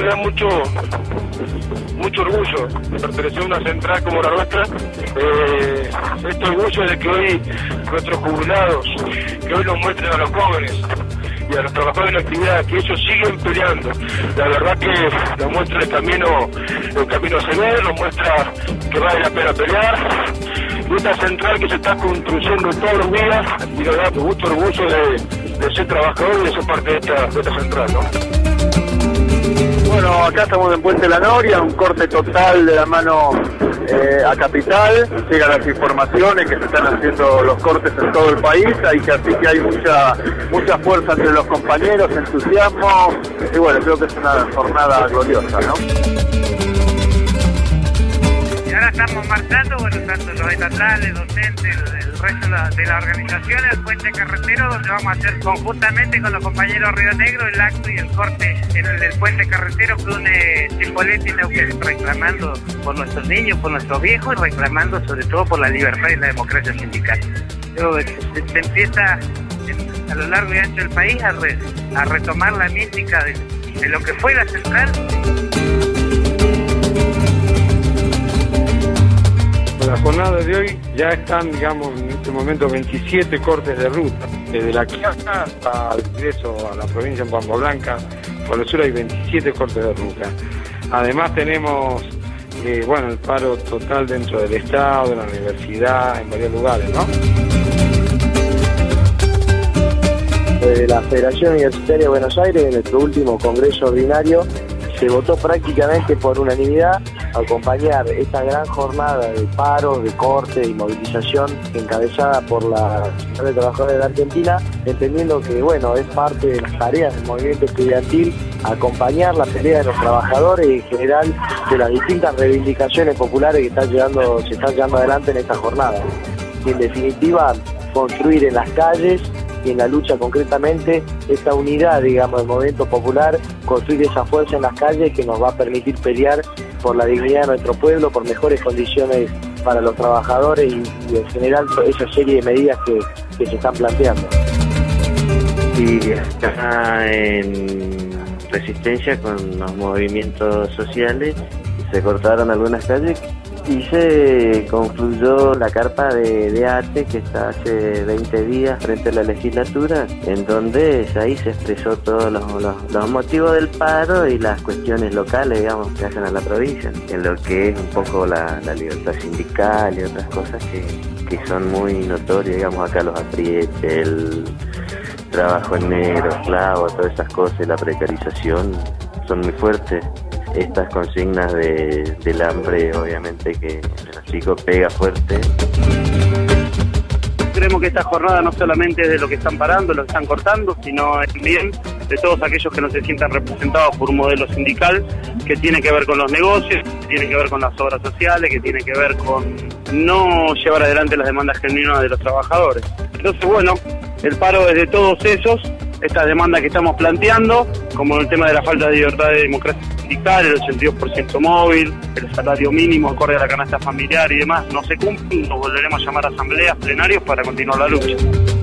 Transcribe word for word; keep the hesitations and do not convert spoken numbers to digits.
me da mucho mucho orgullo pertenecer a una central como la nuestra. Eh, este orgullo de que hoy nuestros jubilados, que hoy nos muestren a los jóvenes y a los trabajadores en actividad, que ellos siguen peleando. La verdad que nos muestra el camino, el camino a seguir, nos muestra que vale la pena pelear. Y esta central que se está construyendo todos los días, y la verdad, mucho orgullo de, de ser trabajador y de ser parte de esta, de esta central, ¿no? Bueno, acá estamos en Puente La Noria, un corte total de la mano eh, a Capital. Llegan las informaciones que se están haciendo los cortes en todo el país, hay que, así que hay mucha mucha fuerza entre los compañeros, entusiasmo, y bueno, creo que es una jornada gloriosa, ¿no? Y ahora estamos marchando, bueno, tanto los estatales, docentes, el resto de la, de la organización, el puente carretero, donde vamos a hacer conjuntamente con los compañeros Río Negro el acto y el corte en el del puente carretero que une Chipolete y Neuquén, reclamando por nuestros niños, por nuestros viejos, reclamando sobre todo por la libertad y la democracia sindical. Luego se, se empieza en, a lo largo y ancho del país a, re, a retomar la mística de, de lo que fue la central. La jornada de hoy ya están, digamos, en este momento veintisiete cortes de ruta. Desde La Quiaca hasta el ingreso a la provincia de Pampa Blanca, por el sur hay veintisiete cortes de ruta. Además tenemos, eh, bueno, el paro total dentro del Estado, de la universidad, en varios lugares, ¿no? De la Federación Universitaria de Buenos Aires, en nuestro último congreso ordinario, se votó prácticamente por unanimidad acompañar esta gran jornada de paro, de corte y movilización encabezada por la Central de Trabajadores de la Argentina, entendiendo que, bueno, es parte de las tareas del movimiento estudiantil acompañar la pelea de los trabajadores y en general de las distintas reivindicaciones populares que están llevando, se están llevando adelante en esta jornada. Y en definitiva, construir en las calles y en la lucha concretamente esta unidad, digamos, del movimiento popular, construir esa fuerza en las calles que nos va a permitir pelear por la dignidad de nuestro pueblo, por mejores condiciones para los trabajadores y, y en general esa serie de medidas que, que se están planteando. Y acá en resistencia con los movimientos sociales se cortaron algunas calles y se concluyó la carpa de, de arte que está hace veinte días frente a la legislatura, en donde ahí se expresó todos los, los, los motivos del paro y las cuestiones locales, digamos, que hacen a la provincia, en lo que es un poco la, la libertad sindical y otras cosas que, que son muy notorias, digamos, acá los aprietes, el trabajo en negro, esclavo, todas esas cosas, la precarización, son muy fuertes. Estas consignas de, del hambre, obviamente, que en los chicos pega fuerte. Creemos que esta jornada no solamente es de lo que están parando, lo que están cortando, sino también de todos aquellos que no se sientan representados por un modelo sindical que tiene que ver con los negocios, que tiene que ver con las obras sociales, que tiene que ver con no llevar adelante las demandas genuinas de los trabajadores. Entonces, bueno, el paro es de todos esos, estas demandas que estamos planteando, como el tema de la falta de libertad de democracia sindical, el ochenta y dos por ciento móvil, el salario mínimo acorde a la canasta familiar y demás, no se cumplen, nos volveremos a llamar a asambleas, plenarios para continuar la lucha.